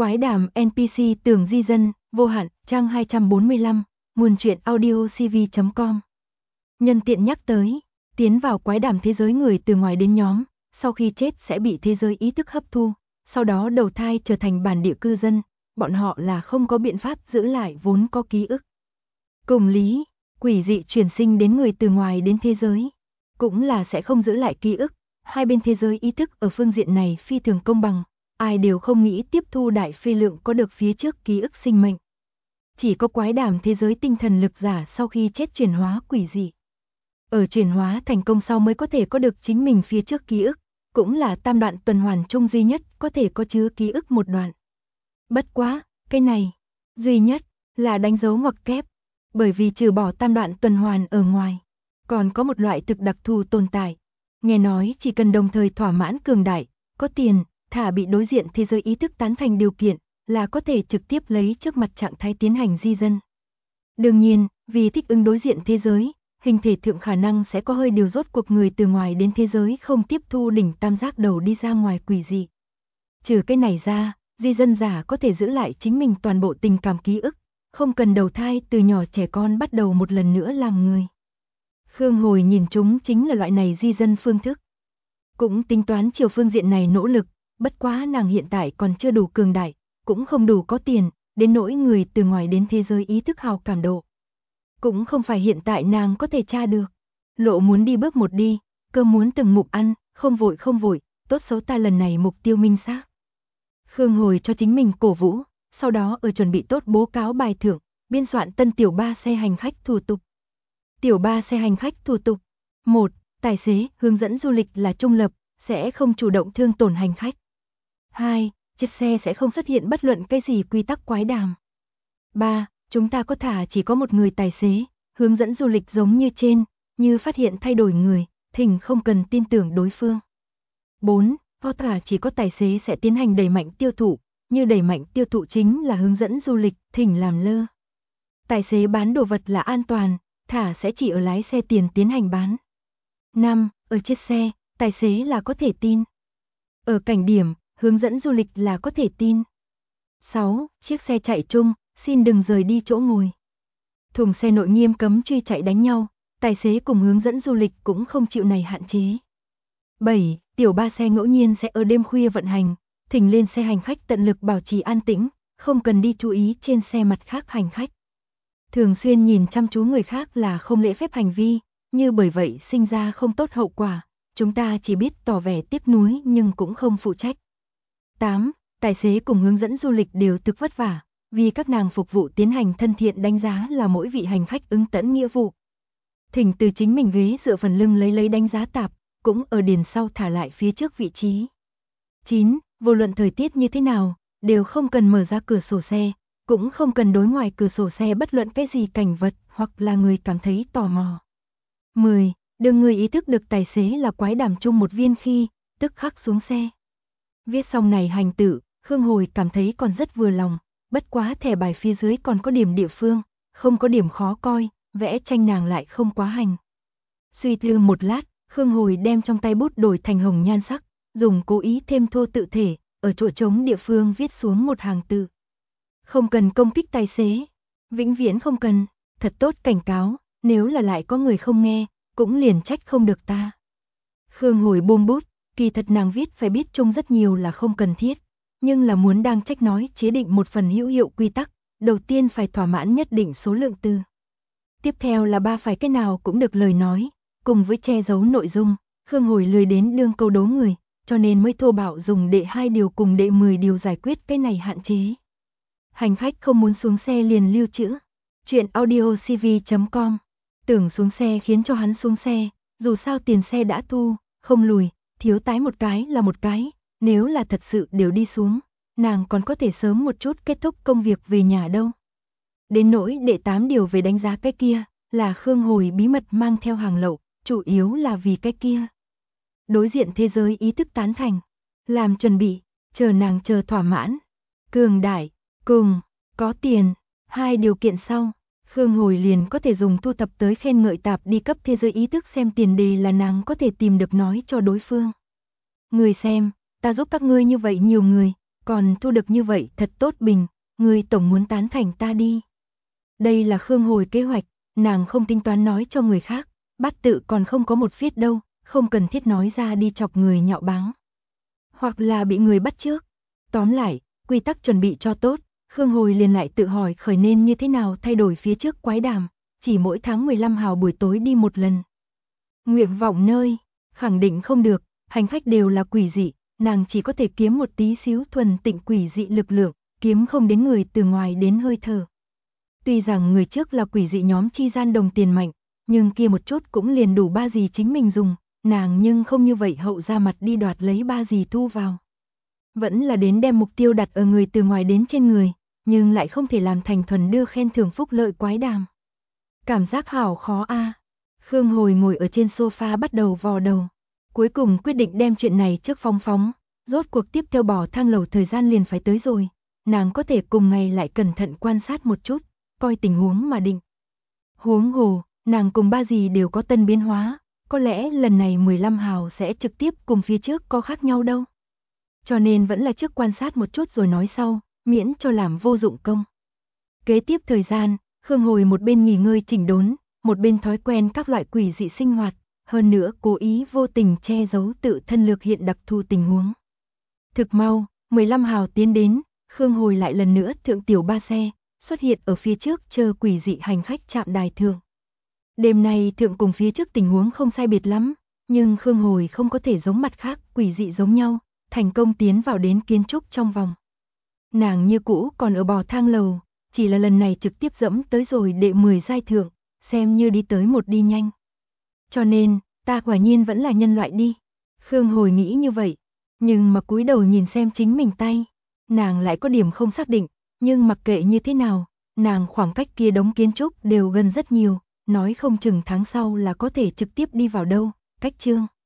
Quái đàm NPC tưởng di dân, vô hạn, trang 245, nguồn truyện audiocv.com. Nhân tiện nhắc tới, tiến vào quái đàm thế giới người từ ngoài đến nhóm, sau khi chết sẽ bị thế giới ý thức hấp thu, sau đó đầu thai trở thành bản địa cư dân, bọn họ là không có biện pháp giữ lại vốn có ký ức. Cùng lý, quỷ dị chuyển sinh đến người từ ngoài đến thế giới, cũng là sẽ không giữ lại ký ức, hai bên thế giới ý thức ở phương diện này phi thường công bằng. Ai đều không nghĩ tiếp thu đại phê lượng có được phía trước ký ức sinh mệnh. Chỉ có quái đàm thế giới tinh thần lực giả sau khi chết chuyển hóa quỷ dị. Ở chuyển hóa thành công sau mới có thể có được chính mình phía trước ký ức, cũng là tam đoạn tuần hoàn chung duy nhất có thể có chứa ký ức một đoạn. Bất quá, cái này, duy nhất, là đánh dấu ngoặc kép, bởi vì trừ bỏ tam đoạn tuần hoàn ở ngoài, còn có một loại thực đặc thù tồn tại. Nghe nói chỉ cần đồng thời thỏa mãn cường đại, có tiền, thả bị đối diện thế giới ý thức tán thành điều kiện, là có thể trực tiếp lấy trước mặt trạng thái tiến hành di dân. Đương nhiên, vì thích ứng đối diện thế giới, hình thể thượng khả năng sẽ có hơi điều rốt cuộc người từ ngoài đến thế giới không tiếp thu đỉnh tam giác đầu đi ra ngoài quỷ dị. Trừ cái này ra, di dân giả có thể giữ lại chính mình toàn bộ tình cảm ký ức, không cần đầu thai từ nhỏ trẻ con bắt đầu một lần nữa làm người. Khương Hồi nhìn chúng chính là loại này di dân phương thức. Cũng tính toán chiều phương diện này nỗ lực, bất quá nàng hiện tại còn chưa đủ cường đại, cũng không đủ có tiền, đến nỗi người từ ngoài đến thế giới ý thức hào cảm độ. Cũng không phải hiện tại nàng có thể tra được. Lộ muốn đi bước một đi, cơm muốn từng ngụm ăn, không vội, tốt xấu ta lần này mục tiêu minh xác. Khương Hồi cho chính mình cổ vũ, sau đó ở chuẩn bị tốt bố cáo bài thưởng, biên soạn tân tiểu 3 xe hành khách thủ tục. Tiểu 3 xe hành khách thủ tục. 1. Tài xế, hướng dẫn du lịch là trung lập, sẽ không chủ động thương tổn hành khách. 2. Chiếc xe sẽ không xuất hiện bất luận cái gì quy tắc quái đàm. 3. Chúng ta có thả chỉ có một người tài xế, hướng dẫn du lịch giống như trên, như phát hiện thay đổi người, thỉnh không cần tin tưởng đối phương. 4. Có thả chỉ có tài xế sẽ tiến hành đẩy mạnh tiêu thụ, như đẩy mạnh tiêu thụ chính là hướng dẫn du lịch, thỉnh làm lơ. Tài xế bán đồ vật là an toàn, thả sẽ chỉ ở lái xe tiền tiến hành bán. 5. Ở chiếc xe, tài xế là có thể tin. Ở cảnh điểm, hướng dẫn du lịch là có thể tin. 6. Chiếc xe chạy chung, xin đừng rời đi chỗ ngồi. Thùng xe nội nghiêm cấm truy chạy đánh nhau, tài xế cùng hướng dẫn du lịch cũng không chịu này hạn chế. 7. Tiểu 3 xe ngẫu nhiên sẽ ở đêm khuya vận hành, thỉnh lên xe hành khách tận lực bảo trì an tĩnh, không cần đi chú ý trên xe mặt khác hành khách. Thường xuyên nhìn chăm chú người khác là không lễ phép hành vi, như bởi vậy sinh ra không tốt hậu quả, chúng ta chỉ biết tỏ vẻ tiếc nuối nhưng cũng không phụ trách. 8. Tài xế cùng hướng dẫn du lịch đều thực vất vả, vì các nàng phục vụ tiến hành thân thiện đánh giá là mỗi vị hành khách ứng tẫn nghĩa vụ. Thỉnh từ chính mình ghế dựa phần lưng lấy đánh giá tạp, cũng ở điền sau thả lại phía trước vị trí. 9. Vô luận thời tiết như thế nào, đều không cần mở ra cửa sổ xe, cũng không cần đối ngoài cửa sổ xe bất luận cái gì cảnh vật hoặc là người cảm thấy tò mò. 10. Đừng người ý thức được tài xế là quái đàm chung một viên khi, tức khắc xuống xe. Viết xong này hành tự, Khương Hồi cảm thấy còn rất vừa lòng, bất quá thẻ bài phía dưới còn có điểm địa phương, không có điểm khó coi, vẽ tranh nàng lại không quá hành. Suy tư một lát, Khương Hồi đem trong tay bút đổi thành hồng nhan sắc, dùng cố ý thêm thô tự thể, ở chỗ trống địa phương viết xuống một hàng từ. Không cần công kích tài xế, vĩnh viễn không cần, thật tốt cảnh cáo, nếu là lại có người không nghe, cũng liền trách không được ta. Khương Hồi buông bút, kỳ thật nàng viết phải biết chung rất nhiều là không cần thiết, nhưng là muốn đang trách nói chế định một phần hữu hiệu quy tắc, đầu tiên phải thỏa mãn nhất định số lượng từ. Tiếp theo là 3 phải cái nào cũng được lời nói, cùng với che giấu nội dung, Khương Hồi lười đến đương câu đố người, cho nên mới thô bạo dùng đệ 2 điều cùng đệ 10 điều giải quyết cái này hạn chế. Hành khách không muốn xuống xe liền lưu trữ. Chuyện audiocv.com. Tưởng xuống xe khiến cho hắn xuống xe, dù sao tiền xe đã thu, không lùi, thiếu tái một cái là một cái, nếu là thật sự đều đi xuống, nàng còn có thể sớm một chút kết thúc công việc về nhà đâu. Đến nỗi đệ 8 điều về đánh giá cái kia, là Khương Hồi bí mật mang theo hàng lậu, chủ yếu là vì cái kia. Đối diện thế giới ý thức tán thành, làm chuẩn bị, chờ nàng chờ thỏa mãn, cường đại, cùng, có tiền, 2 điều kiện sau, Khương Hồi liền có thể dùng thu tập tới khen ngợi tạp đi cấp thế giới ý thức xem tiền đề là nàng có thể tìm được nói cho đối phương. Người xem, ta giúp các ngươi như vậy nhiều người, Còn thu được như vậy thật tốt bình, ngươi tổng muốn tán thành ta đi. Đây là Khương Hồi kế hoạch, nàng không tính toán nói cho người khác, bát tự còn không có một viết đâu, không cần thiết nói ra đi chọc người nhạo báng. Hoặc là bị người bắt trước. Tóm lại, quy tắc chuẩn bị cho tốt, Khương Hồi liền lại tự hỏi khởi nên như thế nào thay đổi phía trước quái đàm, chỉ mỗi tháng 15 hào buổi tối đi một lần. Nguyện vọng nơi, khẳng định không được, hành khách đều là quỷ dị, nàng chỉ có thể kiếm một tí xíu thuần tịnh quỷ dị lực lượng, kiếm không đến người từ ngoài đến hơi thở. Tuy rằng người trước là quỷ dị nhóm chi gian đồng tiền mạnh, nhưng kia một chút cũng liền đủ ba gì chính mình dùng, nàng nhưng không như vậy hậu ra mặt đi đoạt lấy ba gì thu vào. Vẫn là đến đem mục tiêu đặt ở người từ ngoài đến trên người, nhưng lại không thể làm thành thuần đưa khen thưởng phúc lợi quái đàm. Cảm giác hảo khó a. Khương Hồi ngồi ở trên sofa bắt đầu vò đầu. Cuối cùng quyết định đem chuyện này trước phóng, rốt cuộc tiếp theo bỏ thang lầu thời gian liền phải tới rồi. Nàng có thể cùng ngày lại cẩn thận quan sát một chút, coi tình huống mà định. Huống hồ, nàng cùng ba dì đều có tân biến hóa, có lẽ lần này 15 hào sẽ trực tiếp cùng phía trước có khác nhau đâu. Cho nên vẫn là trước quan sát một chút rồi nói sau, miễn cho làm vô dụng công. Kế tiếp thời gian, Khương Hồi một bên nghỉ ngơi chỉnh đốn, một bên thói quen các loại quỷ dị sinh hoạt, hơn nữa cố ý vô tình che giấu tự thân lược hiện đặc thù tình huống. Thực mau, 15 hào tiến đến, Khương Hồi lại lần nữa thượng tiểu ba xe, xuất hiện ở phía trước chờ quỷ dị hành khách chạm đài thượng. Đêm nay thượng cùng phía trước tình huống không sai biệt lắm, nhưng Khương Hồi không có thể giống mặt khác quỷ dị giống nhau, thành công tiến vào đến kiến trúc trong vòng. Nàng như cũ còn ở bò thang lầu, chỉ là lần này trực tiếp dẫm tới rồi đệ 10 giai thượng, xem như đi tới một đi nhanh. Cho nên, ta quả nhiên vẫn là nhân loại đi. Khương Hồi nghĩ như vậy, nhưng mà cúi đầu nhìn xem chính mình tay, nàng lại có điểm không xác định, nhưng mặc kệ như thế nào, nàng khoảng cách kia đống kiến trúc đều gần rất nhiều, nói không chừng tháng sau là có thể trực tiếp đi vào đâu, cách chương.